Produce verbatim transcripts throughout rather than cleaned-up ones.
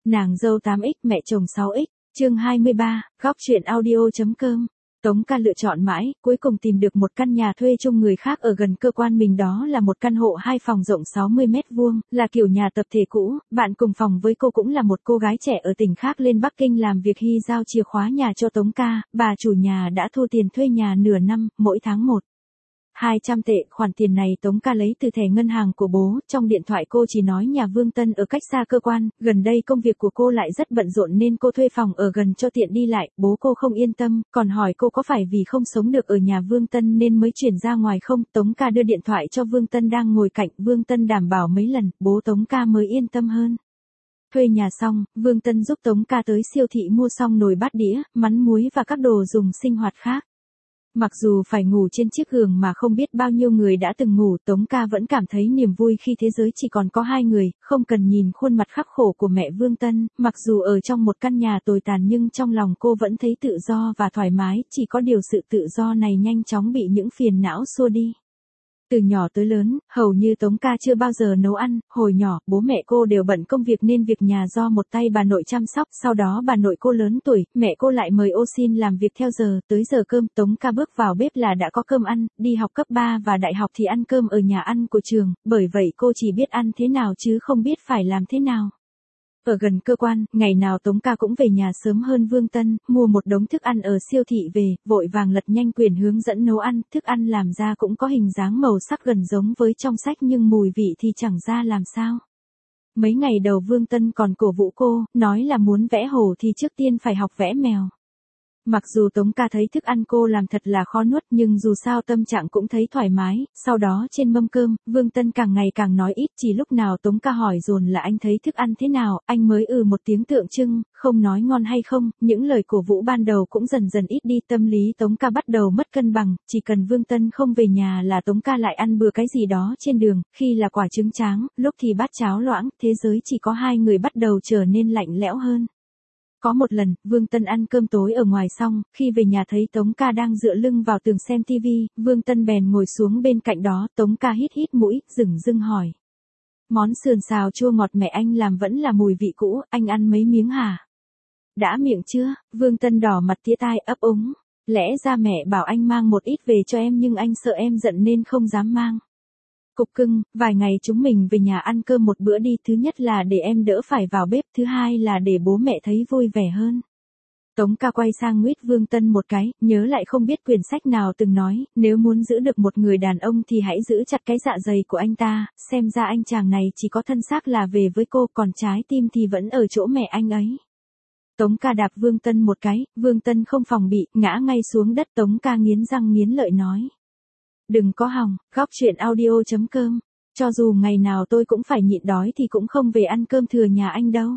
Nàng dâu tám x mẹ chồng sáu x, chương hai mươi ba, góc chuyện audio.com. Tống Ca lựa chọn mãi, cuối cùng tìm được một căn nhà thuê chung người khác ở gần cơ quan mình, đó là một căn hộ hai phòng rộng sáu mươi mét vuông, là kiểu nhà tập thể cũ. Bạn cùng phòng với cô cũng là một cô gái trẻ ở tỉnh khác lên Bắc Kinh làm việc, hy giao chìa khóa nhà cho Tống Ca. Bà chủ nhà đã thu tiền thuê nhà nửa năm, mỗi tháng một hai trăm tệ. Khoản tiền này Tống Ca lấy từ thẻ ngân hàng của bố. Trong điện thoại cô chỉ nói nhà Vương Tân ở cách xa cơ quan, gần đây công việc của cô lại rất bận rộn nên cô thuê phòng ở gần cho tiện đi lại. Bố cô không yên tâm, còn hỏi cô có phải vì không sống được ở nhà Vương Tân nên mới chuyển ra ngoài không. Tống Ca đưa điện thoại cho Vương Tân đang ngồi cạnh, Vương Tân đảm bảo mấy lần, bố Tống Ca mới yên tâm hơn. Thuê nhà xong, Vương Tân giúp Tống Ca tới siêu thị mua xong nồi bát đĩa, mắm muối và các đồ dùng sinh hoạt khác. Mặc dù phải ngủ trên chiếc giường mà không biết bao nhiêu người đã từng ngủ, Tống Ca vẫn cảm thấy niềm vui khi thế giới chỉ còn có hai người, không cần nhìn khuôn mặt khắc khổ của mẹ Vương Tân. Mặc dù ở trong một căn nhà tồi tàn nhưng trong lòng cô vẫn thấy tự do và thoải mái, chỉ có điều sự tự do này nhanh chóng bị những phiền não xua đi. Từ nhỏ tới lớn, hầu như Tống Ca chưa bao giờ nấu ăn. Hồi nhỏ, bố mẹ cô đều bận công việc nên việc nhà do một tay bà nội chăm sóc. Sau đó bà nội cô lớn tuổi, mẹ cô lại mời ô xin làm việc theo giờ. Tới giờ cơm, Tống Ca bước vào bếp là đã có cơm ăn. Đi học cấp ba và đại học thì ăn cơm ở nhà ăn của trường. Bởi vậy cô chỉ biết ăn thế nào chứ không biết phải làm thế nào. Ở gần cơ quan, ngày nào Tống Ca cũng về nhà sớm hơn Vương Tân, mua một đống thức ăn ở siêu thị về, vội vàng lật nhanh quyển hướng dẫn nấu ăn. Thức ăn làm ra cũng có hình dáng màu sắc gần giống với trong sách nhưng mùi vị thì chẳng ra làm sao. Mấy ngày đầu Vương Tân còn cổ vũ cô, nói là muốn vẽ hổ thì trước tiên phải học vẽ mèo. Mặc dù Tống Ca thấy thức ăn cô làm thật là khó nuốt nhưng dù sao tâm trạng cũng thấy thoải mái. Sau đó trên mâm cơm, Vương Tân càng ngày càng nói ít, chỉ lúc nào Tống Ca hỏi dồn là anh thấy thức ăn thế nào, anh mới ừ một tiếng tượng trưng, không nói ngon hay không. Những lời cổ vũ ban đầu cũng dần dần ít đi, tâm lý Tống Ca bắt đầu mất cân bằng, chỉ cần Vương Tân không về nhà là Tống Ca lại ăn bừa cái gì đó trên đường, khi là quả trứng tráng, lúc thì bát cháo loãng, thế giới chỉ có hai người bắt đầu trở nên lạnh lẽo hơn. Có một lần, Vương Tân ăn cơm tối ở ngoài xong, khi về nhà thấy Tống Ca đang dựa lưng vào tường xem tivi, Vương Tân bèn ngồi xuống bên cạnh đó. Tống Ca hít hít mũi, dửng dưng hỏi. Món sườn xào chua ngọt mẹ anh làm vẫn là mùi vị cũ, anh ăn mấy miếng hả? Đã miệng chưa? Vương Tân đỏ mặt tía tai ấp úng. Lẽ ra mẹ bảo anh mang một ít về cho em nhưng anh sợ em giận nên không dám mang. Cục cưng, vài ngày chúng mình về nhà ăn cơm một bữa đi, thứ nhất là để em đỡ phải vào bếp, thứ hai là để bố mẹ thấy vui vẻ hơn. Tống Ca quay sang nguyết Vương Tân một cái, nhớ lại không biết quyển sách nào từng nói, nếu muốn giữ được một người đàn ông thì hãy giữ chặt cái dạ dày của anh ta, xem ra anh chàng này chỉ có thân xác là về với cô, còn trái tim thì vẫn ở chỗ mẹ anh ấy. Tống Ca đạp Vương Tân một cái, Vương Tân không phòng bị, ngã ngay xuống đất. Tống Ca nghiến răng nghiến lợi nói. Đừng có hòng, góc chuyện audio.com. Cho dù ngày nào tôi cũng phải nhịn đói thì cũng không về ăn cơm thừa nhà anh đâu.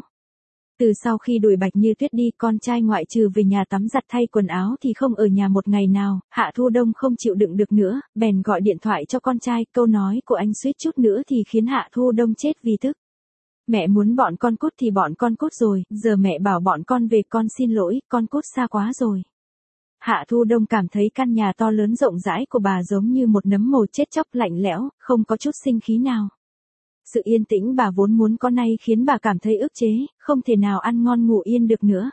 Từ sau khi đuổi Bạch Như Tuyết đi, con trai ngoại trừ về nhà tắm giặt thay quần áo thì không ở nhà một ngày nào. Hạ Thu Đông không chịu đựng được nữa, bèn gọi điện thoại cho con trai. Câu nói của anh suýt chút nữa thì khiến Hạ Thu Đông chết vì tức. Mẹ muốn bọn con cút thì bọn con cút rồi, giờ mẹ bảo bọn con về, con xin lỗi, con cút xa quá rồi. Hạ Thu Đông cảm thấy căn nhà to lớn rộng rãi của bà giống như một nấm mồ chết chóc, lạnh lẽo, không có chút sinh khí nào. Sự yên tĩnh bà vốn muốn có nay khiến bà cảm thấy ức chế, không thể nào ăn ngon ngủ yên được nữa.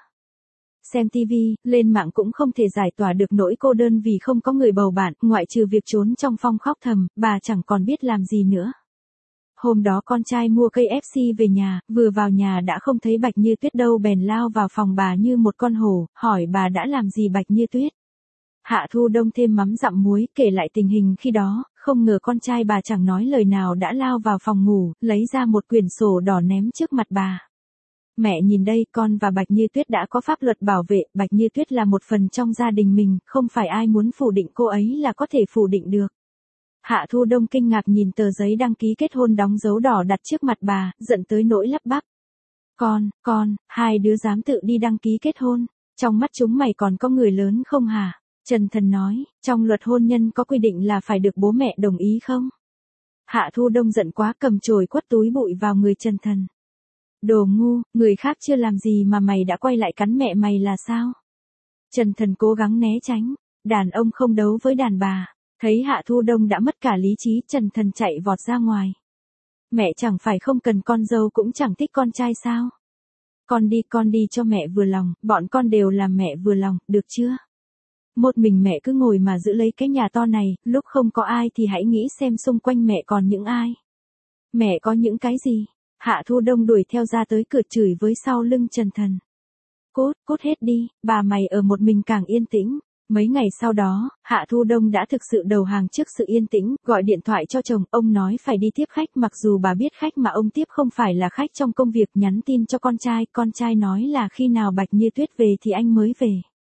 Xem tivi, lên mạng cũng không thể giải tỏa được nỗi cô đơn vì không có người bầu bạn, ngoại trừ việc trốn trong phòng khóc thầm, bà chẳng còn biết làm gì nữa. Hôm đó con trai mua cây ép xê về nhà, vừa vào nhà đã không thấy Bạch Như Tuyết đâu, bèn lao vào phòng bà như một con hổ, hỏi bà đã làm gì Bạch Như Tuyết. Hạ Thu Đông thêm mắm dặm muối, kể lại tình hình khi đó, không ngờ con trai bà chẳng nói lời nào đã lao vào phòng ngủ, lấy ra một quyển sổ đỏ ném trước mặt bà. Mẹ nhìn đây, con và Bạch Như Tuyết đã có pháp luật bảo vệ, Bạch Như Tuyết là một phần trong gia đình mình, không phải ai muốn phủ định cô ấy là có thể phủ định được. Hạ Thu Đông kinh ngạc nhìn tờ giấy đăng ký kết hôn đóng dấu đỏ đặt trước mặt bà, giận tới nỗi lắp bắp. Con, con, hai đứa dám tự đi đăng ký kết hôn, trong mắt chúng mày còn có người lớn không hả? Trần Thần nói, trong luật hôn nhân có quy định là phải được bố mẹ đồng ý không? Hạ Thu Đông giận quá cầm chổi quất túi bụi vào người Trần Thần. Đồ ngu, người khác chưa làm gì mà mày đã quay lại cắn mẹ mày là sao? Trần Thần cố gắng né tránh, đàn ông không đấu với đàn bà. Thấy Hạ Thu Đông đã mất cả lý trí, Trần Thần chạy vọt ra ngoài. Mẹ chẳng phải không cần con dâu cũng chẳng thích con trai sao? Con đi, con đi cho mẹ vừa lòng, bọn con đều làm mẹ vừa lòng, được chưa? Một mình mẹ cứ ngồi mà giữ lấy cái nhà to này, lúc không có ai thì hãy nghĩ xem xung quanh mẹ còn những ai. Mẹ có những cái gì? Hạ Thu Đông đuổi theo ra tới cửa chửi với sau lưng Trần Thần. Cút, cút hết đi, bà mày ở một mình càng yên tĩnh. Mấy ngày sau đó, Hạ Thu Đông đã thực sự đầu hàng trước sự yên tĩnh, gọi điện thoại cho chồng, ông nói phải đi tiếp khách, mặc dù bà biết khách mà ông tiếp không phải là khách trong công việc, nhắn tin cho con trai, con trai nói là khi nào Bạch Như Tuyết về thì anh mới về.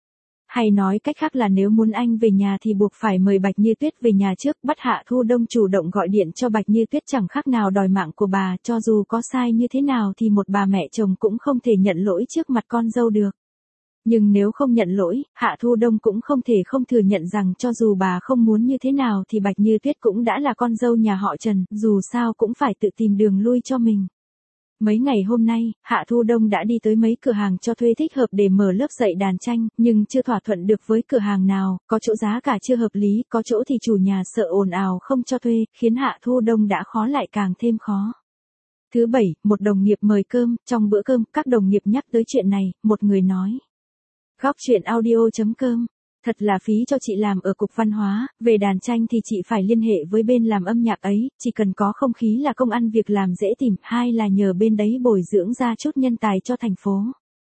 Hay nói cách khác là nếu muốn anh về nhà thì buộc phải mời Bạch Như Tuyết về nhà trước, bắt Hạ Thu Đông chủ động gọi điện cho Bạch Như Tuyết chẳng khác nào đòi mạng của bà, cho dù có sai như thế nào thì một bà mẹ chồng cũng không thể nhận lỗi trước mặt con dâu được. Nhưng nếu không nhận lỗi, Hạ Thu Đông cũng không thể không thừa nhận rằng cho dù bà không muốn như thế nào thì Bạch Như Tuyết cũng đã là con dâu nhà họ Trần, dù sao cũng phải tự tìm đường lui cho mình. Mấy ngày hôm nay, Hạ Thu Đông đã đi tới mấy cửa hàng cho thuê thích hợp để mở lớp dạy đàn tranh, nhưng chưa thỏa thuận được với cửa hàng nào, có chỗ giá cả chưa hợp lý, có chỗ thì chủ nhà sợ ồn ào không cho thuê, khiến Hạ Thu Đông đã khó lại càng thêm khó. Thứ bảy, một đồng nghiệp mời cơm, trong bữa cơm, các đồng nghiệp nhắc tới chuyện này, một người nói. Góc truyện audio chấm com. Thật là phí cho chị làm ở cục văn hóa, về đàn tranh thì chị phải liên hệ với bên làm âm nhạc ấy, chỉ cần có không khí là công ăn việc làm dễ tìm, hai là nhờ bên đấy bồi dưỡng ra chút nhân tài cho thành phố.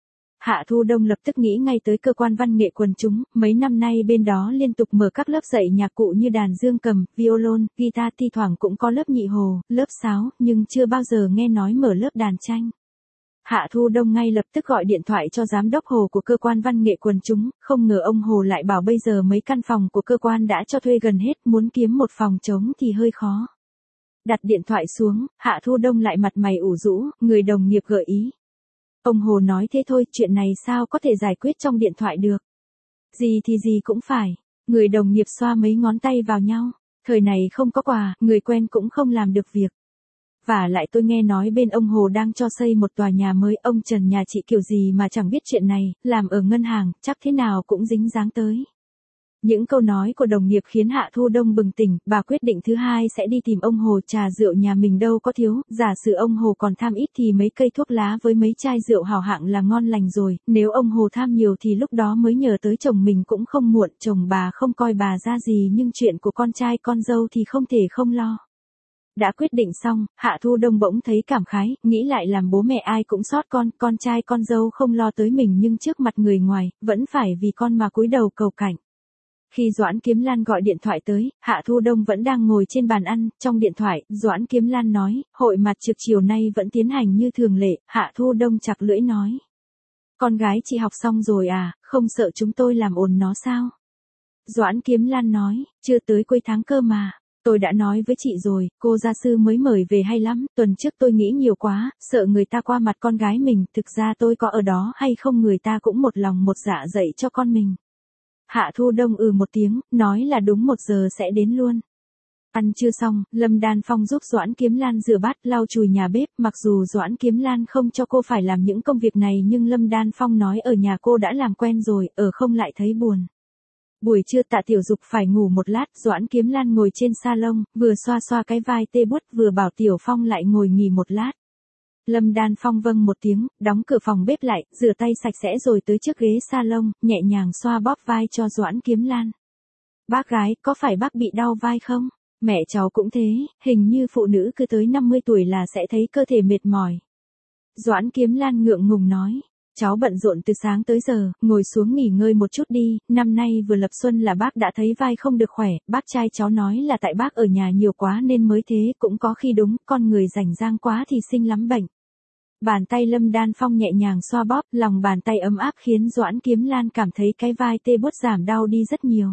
Hạ Thu Đông lập tức nghĩ ngay tới cơ quan văn nghệ quần chúng, mấy năm nay bên đó liên tục mở các lớp dạy nhạc cụ như đàn dương cầm, violon, guitar, thi thoảng cũng có lớp nhị hồ, lớp sáo, nhưng chưa bao giờ nghe nói mở lớp đàn tranh. Hạ Thu Đông ngay lập tức gọi điện thoại cho giám đốc Hồ của cơ quan văn nghệ quần chúng, không ngờ ông Hồ lại bảo bây giờ mấy căn phòng của cơ quan đã cho thuê gần hết, muốn kiếm một phòng trống thì hơi khó. Đặt điện thoại xuống, Hạ Thu Đông lại mặt mày ủ rũ, người đồng nghiệp gợi ý. Ông Hồ nói thế thôi, chuyện này sao có thể giải quyết trong điện thoại được. Gì thì gì cũng phải, người đồng nghiệp xoa mấy ngón tay vào nhau, thời này không có quà, người quen cũng không làm được việc. Và lại tôi nghe nói bên ông Hồ đang cho xây một tòa nhà mới, ông Trần nhà chị kiểu gì mà chẳng biết chuyện này, làm ở ngân hàng, chắc thế nào cũng dính dáng tới. Những câu nói của đồng nghiệp khiến Hạ Thu Đông bừng tỉnh, bà quyết định thứ hai sẽ đi tìm ông Hồ, trà rượu nhà mình đâu có thiếu, giả sử ông Hồ còn tham ít thì mấy cây thuốc lá với mấy chai rượu hảo hạng là ngon lành rồi, nếu ông Hồ tham nhiều thì lúc đó mới nhờ tới chồng mình cũng không muộn, chồng bà không coi bà ra gì nhưng chuyện của con trai con dâu thì không thể không lo. Đã quyết định xong, Hạ Thu Đông bỗng thấy cảm khái, nghĩ lại làm bố mẹ ai cũng sót con, con trai con dâu không lo tới mình nhưng trước mặt người ngoài, vẫn phải vì con mà cúi đầu cầu cảnh. Khi Doãn Kiếm Lan gọi điện thoại tới, Hạ Thu Đông vẫn đang ngồi trên bàn ăn, trong điện thoại, Doãn Kiếm Lan nói, hội mặt trực chiều nay vẫn tiến hành như thường lệ, Hạ Thu Đông chặt lưỡi nói. Con gái chị học xong rồi à, không sợ chúng tôi làm ồn nó sao? Doãn Kiếm Lan nói, chưa tới cuối tháng cơ mà. Tôi đã nói với chị rồi, cô gia sư mới mời về hay lắm, tuần trước tôi nghĩ nhiều quá, sợ người ta qua mặt con gái mình, thực ra tôi có ở đó hay không người ta cũng một lòng một dạ dạy cho con mình. Hạ Thu Đông ừ một tiếng, nói là đúng một giờ sẽ đến luôn. Ăn trưa xong, Lâm Đan Phong giúp Doãn Kiếm Lan rửa bát, lau chùi nhà bếp, mặc dù Doãn Kiếm Lan không cho cô phải làm những công việc này nhưng Lâm Đan Phong nói ở nhà cô đã làm quen rồi, ở không lại thấy buồn. Buổi trưa Tạ Tiểu Dục phải ngủ một lát, Doãn Kiếm Lan ngồi trên salon, vừa xoa xoa cái vai tê bút vừa bảo Tiểu Phong lại ngồi nghỉ một lát. Lâm Đan Phong vâng một tiếng, đóng cửa phòng bếp lại, rửa tay sạch sẽ rồi tới trước ghế salon, nhẹ nhàng xoa bóp vai cho Doãn Kiếm Lan. Bác gái, có phải bác bị đau vai không? Mẹ cháu cũng thế, hình như phụ nữ cứ tới năm mươi tuổi là sẽ thấy cơ thể mệt mỏi. Doãn Kiếm Lan ngượng ngùng nói. Cháu bận rộn từ sáng tới giờ, ngồi xuống nghỉ ngơi một chút đi, năm nay vừa lập xuân là bác đã thấy vai không được khỏe, bác trai cháu nói là tại bác ở nhà nhiều quá nên mới thế, cũng có khi đúng, con người rảnh rang quá thì sinh lắm bệnh. Bàn tay Lâm Đan Phong nhẹ nhàng xoa bóp, lòng bàn tay ấm áp khiến Doãn Kiếm Lan cảm thấy cái vai tê bút giảm đau đi rất nhiều.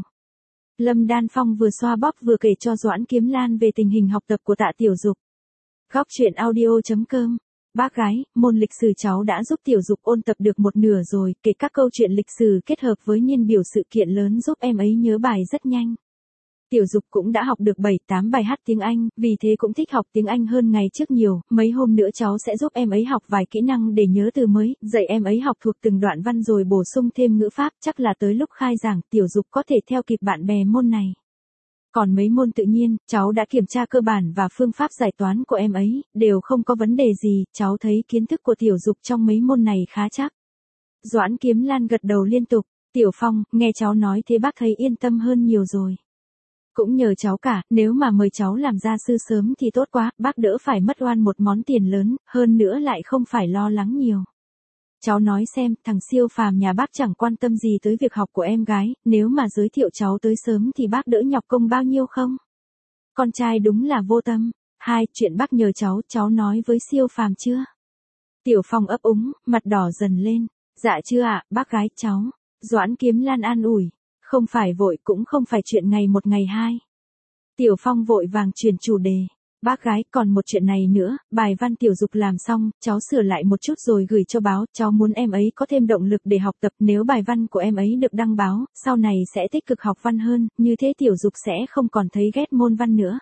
Lâm Đan Phong vừa xoa bóp vừa kể cho Doãn Kiếm Lan về tình hình học tập của Tạ Tiểu Dục. Góc truyện audio chấm com. Bác gái, môn lịch sử cháu đã giúp Tiểu Dục ôn tập được một nửa rồi, kể các câu chuyện lịch sử kết hợp với niên biểu sự kiện lớn giúp em ấy nhớ bài rất nhanh. Tiểu Dục cũng đã học được bảy tám bài hát tiếng Anh, vì thế cũng thích học tiếng Anh hơn ngày trước nhiều, mấy hôm nữa cháu sẽ giúp em ấy học vài kỹ năng để nhớ từ mới, dạy em ấy học thuộc từng đoạn văn rồi bổ sung thêm ngữ pháp, chắc là tới lúc khai giảng Tiểu Dục có thể theo kịp bạn bè môn này. Còn mấy môn tự nhiên, cháu đã kiểm tra cơ bản và phương pháp giải toán của em ấy, đều không có vấn đề gì, cháu thấy kiến thức của Tiểu Dục trong mấy môn này khá chắc. Doãn Kiếm Lan gật đầu liên tục. Tiểu Phong, nghe cháu nói thế bác thấy yên tâm hơn nhiều rồi. Cũng nhờ cháu cả, nếu mà mời cháu làm gia sư sớm thì tốt quá, bác đỡ phải mất oan một món tiền lớn, hơn nữa lại không phải lo lắng nhiều. Cháu nói xem, thằng siêu phàm nhà bác chẳng quan tâm gì tới việc học của em gái, nếu mà giới thiệu cháu tới sớm thì bác đỡ nhọc công bao nhiêu không? Con trai đúng là vô tâm. Hai, chuyện bác nhờ cháu, cháu nói với siêu phàm chưa? Tiểu Phong ấp úng, mặt đỏ dần lên. Dạ chưa ạ, bác gái cháu. Doãn Kiếm Lan an ủi. Không phải vội cũng không phải chuyện ngày một ngày hai. Tiểu Phong vội vàng chuyển chủ đề. Bác gái, còn một chuyện này nữa, bài văn Tiểu Dục làm xong, cháu sửa lại một chút rồi gửi cho báo, cháu muốn em ấy có thêm động lực để học tập, nếu bài văn của em ấy được đăng báo, sau này sẽ tích cực học văn hơn, như thế Tiểu Dục sẽ không còn thấy ghét môn văn nữa.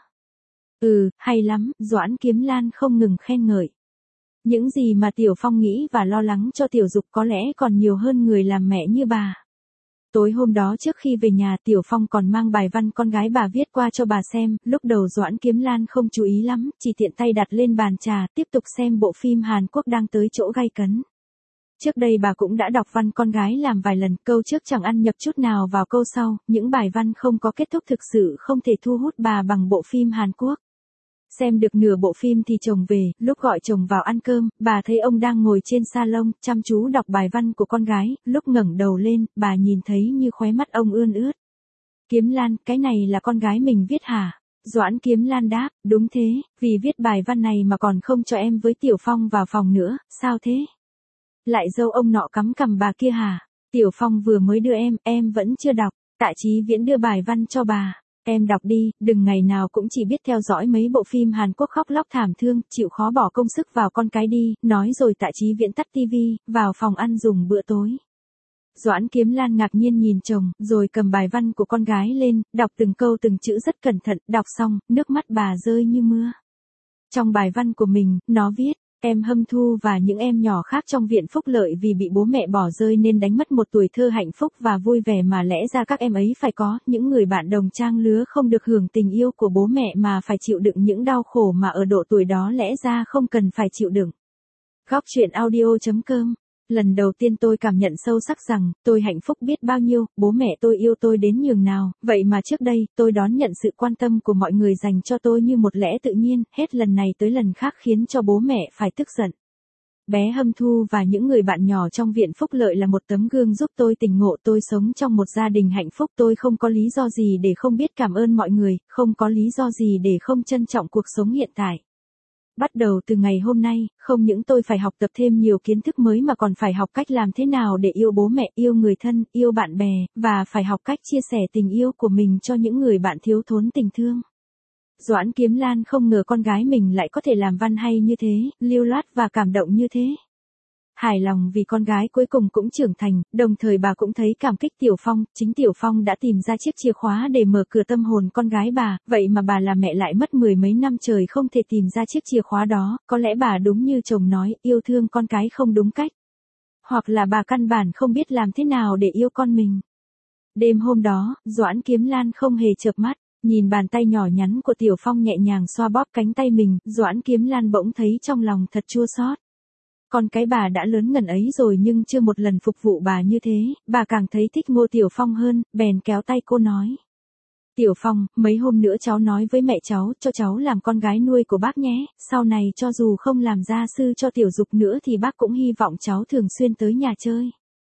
Ừ, hay lắm, Doãn Kiếm Lan không ngừng khen ngợi. Những gì mà Tiểu Phong nghĩ và lo lắng cho Tiểu Dục có lẽ còn nhiều hơn người làm mẹ như bà. Tối hôm đó trước khi về nhà Tiểu Phong còn mang bài văn con gái bà viết qua cho bà xem, lúc đầu Doãn Kiếm Lan không chú ý lắm, chỉ tiện tay đặt lên bàn trà, tiếp tục xem bộ phim Hàn Quốc đang tới chỗ gay cấn. Trước đây bà cũng đã đọc văn con gái làm vài lần, câu trước chẳng ăn nhập chút nào vào câu sau, những bài văn không có kết thúc thực sự không thể thu hút bà bằng bộ phim Hàn Quốc. Xem được nửa bộ phim thì chồng về, lúc gọi chồng vào ăn cơm, bà thấy ông đang ngồi trên salon, chăm chú đọc bài văn của con gái, lúc ngẩng đầu lên, bà nhìn thấy như khóe mắt ông ươn ướt. Kiếm Lan, cái này là con gái mình viết hả? Doãn Kiếm Lan đáp, đúng thế, vì viết bài văn này mà còn không cho em với Tiểu Phong vào phòng nữa, sao thế? Lại dâu ông nọ cắm cằm bà kia hả? Tiểu Phong vừa mới đưa em, em vẫn chưa đọc, Tạ Chí Viễn đưa bài văn cho bà. Em đọc đi, đừng ngày nào cũng chỉ biết theo dõi mấy bộ phim Hàn Quốc khóc lóc thảm thương, chịu khó bỏ công sức vào con cái đi, nói rồi Tạ Chí Viễn tắt tivi, vào phòng ăn dùng bữa tối. Doãn Kiếm Lan ngạc nhiên nhìn chồng, rồi cầm bài văn của con gái lên, đọc từng câu từng chữ rất cẩn thận, đọc xong, nước mắt bà rơi như mưa. Trong bài văn của mình, nó viết, em Hâm Thu và những em nhỏ khác trong viện phúc lợi vì bị bố mẹ bỏ rơi nên đánh mất một tuổi thơ hạnh phúc và vui vẻ mà lẽ ra các em ấy phải có, những người bạn đồng trang lứa không được hưởng tình yêu của bố mẹ mà phải chịu đựng những đau khổ mà ở độ tuổi đó lẽ ra không cần phải chịu đựng. Góc truyện audio chấm com. Lần đầu tiên tôi cảm nhận sâu sắc rằng, tôi hạnh phúc biết bao nhiêu, bố mẹ tôi yêu tôi đến nhường nào, vậy mà trước đây, tôi đón nhận sự quan tâm của mọi người dành cho tôi như một lẽ tự nhiên, hết lần này tới lần khác khiến cho bố mẹ phải tức giận. Bé Hâm Thu và những người bạn nhỏ trong viện phúc lợi là một tấm gương giúp tôi tỉnh ngộ, tôi sống trong một gia đình hạnh phúc, tôi không có lý do gì để không biết cảm ơn mọi người, không có lý do gì để không trân trọng cuộc sống hiện tại. Bắt đầu từ ngày hôm nay, không những tôi phải học tập thêm nhiều kiến thức mới mà còn phải học cách làm thế nào để yêu bố mẹ, yêu người thân, yêu bạn bè, và phải học cách chia sẻ tình yêu của mình cho những người bạn thiếu thốn tình thương. Doãn Kiếm Lan không ngờ con gái mình lại có thể làm văn hay như thế, lưu loát và cảm động như thế. Hài lòng vì con gái cuối cùng cũng trưởng thành, đồng thời bà cũng thấy cảm kích Tiểu Phong, chính Tiểu Phong đã tìm ra chiếc chìa khóa để mở cửa tâm hồn con gái bà, vậy mà bà là mẹ lại mất mười mấy năm trời không thể tìm ra chiếc chìa khóa đó, có lẽ bà đúng như chồng nói, yêu thương con cái không đúng cách. Hoặc là bà căn bản không biết làm thế nào để yêu con mình. Đêm hôm đó, Doãn Kiếm Lan không hề chợp mắt. Nhìn bàn tay nhỏ nhắn của Tiểu Phong nhẹ nhàng xoa bóp cánh tay mình, Doãn Kiếm Lan bỗng thấy trong lòng thật chua xót. Con cái bà đã lớn ngần ấy rồi nhưng chưa một lần phục vụ bà như thế, bà càng thấy thích Ngô Tiểu Phong hơn, bèn kéo tay cô nói. Tiểu Phong, mấy hôm nữa cháu nói với mẹ cháu, cho cháu làm con gái nuôi của bác nhé, sau này cho dù không làm gia sư cho Tiểu Dục nữa thì bác cũng hy vọng cháu thường xuyên tới nhà chơi.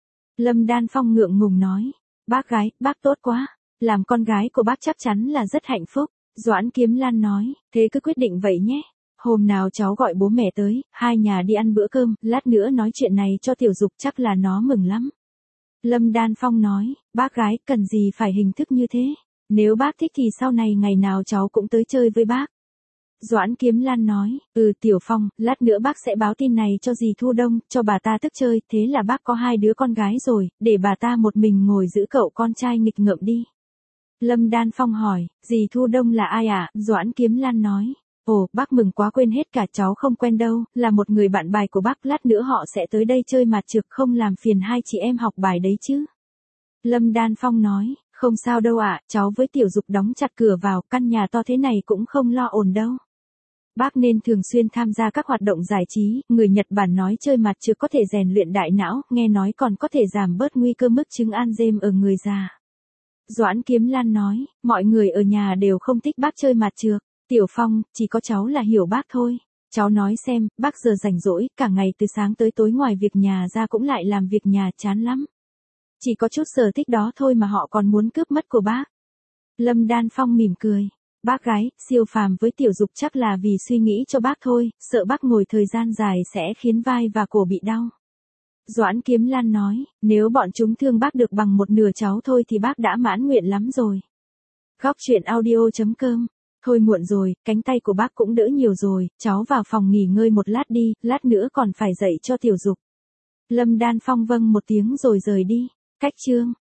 Lâm Đan Phong ngượng ngùng nói, bác gái, bác tốt quá. Làm con gái của bác chắc chắn là rất hạnh phúc. Doãn Kiếm Lan nói, thế cứ quyết định vậy nhé. Hôm nào cháu gọi bố mẹ tới, hai nhà đi ăn bữa cơm, lát nữa nói chuyện này cho Tiểu Dục chắc là nó mừng lắm. Lâm Đan Phong nói, bác gái, cần gì phải hình thức như thế. Nếu bác thích thì sau này ngày nào cháu cũng tới chơi với bác. Doãn Kiếm Lan nói, ừ Tiểu Phong, lát nữa bác sẽ báo tin này cho dì Thu Đông, cho bà ta tức chơi, thế là bác có hai đứa con gái rồi, để bà ta một mình ngồi giữ cậu con trai nghịch ngợm đi. Lâm Đan Phong hỏi, dì Thu Đông là ai ạ? À? Doãn Kiếm Lan nói, ồ, bác mừng quá quên hết cả cháu không quen đâu, là một người bạn bài của bác, lát nữa họ sẽ tới đây chơi mặt trược không làm phiền hai chị em học bài đấy chứ. Lâm Đan Phong nói, Không sao đâu ạ, cháu với Tiểu Dục đóng chặt cửa vào, căn nhà to thế này cũng không lo ồn đâu. Bác nên thường xuyên tham gia các hoạt động giải trí, người Nhật Bản nói chơi mặt trược có thể rèn luyện đại não, nghe nói còn có thể giảm bớt nguy cơ mắc chứng Alzheimer ở người già. Doãn Kiếm Lan nói, mọi người ở nhà đều không thích bác chơi mặt trược. Tiểu Phong, chỉ có cháu là hiểu bác thôi. Cháu nói xem, bác giờ rảnh rỗi, cả ngày từ sáng tới tối ngoài việc nhà ra cũng lại làm việc nhà chán lắm. Chỉ có chút sở thích đó thôi mà họ còn muốn cướp mất của bác. Lâm Đan Phong mỉm cười. Bác gái, siêu phàm với Tiểu Dục chắc là vì suy nghĩ cho bác thôi, sợ bác ngồi thời gian dài sẽ khiến vai và cổ bị đau. Doãn Kiếm Lan nói, nếu bọn chúng thương bác được bằng một nửa cháu thôi thì bác đã mãn nguyện lắm rồi. Góc truyện audio chấm com. Thôi muộn rồi, cánh tay của bác cũng đỡ nhiều rồi, cháu vào phòng nghỉ ngơi một lát đi, lát nữa còn phải dậy cho Tiểu Dục. Lâm Đan Phong vâng một tiếng rồi rời đi. Cách chương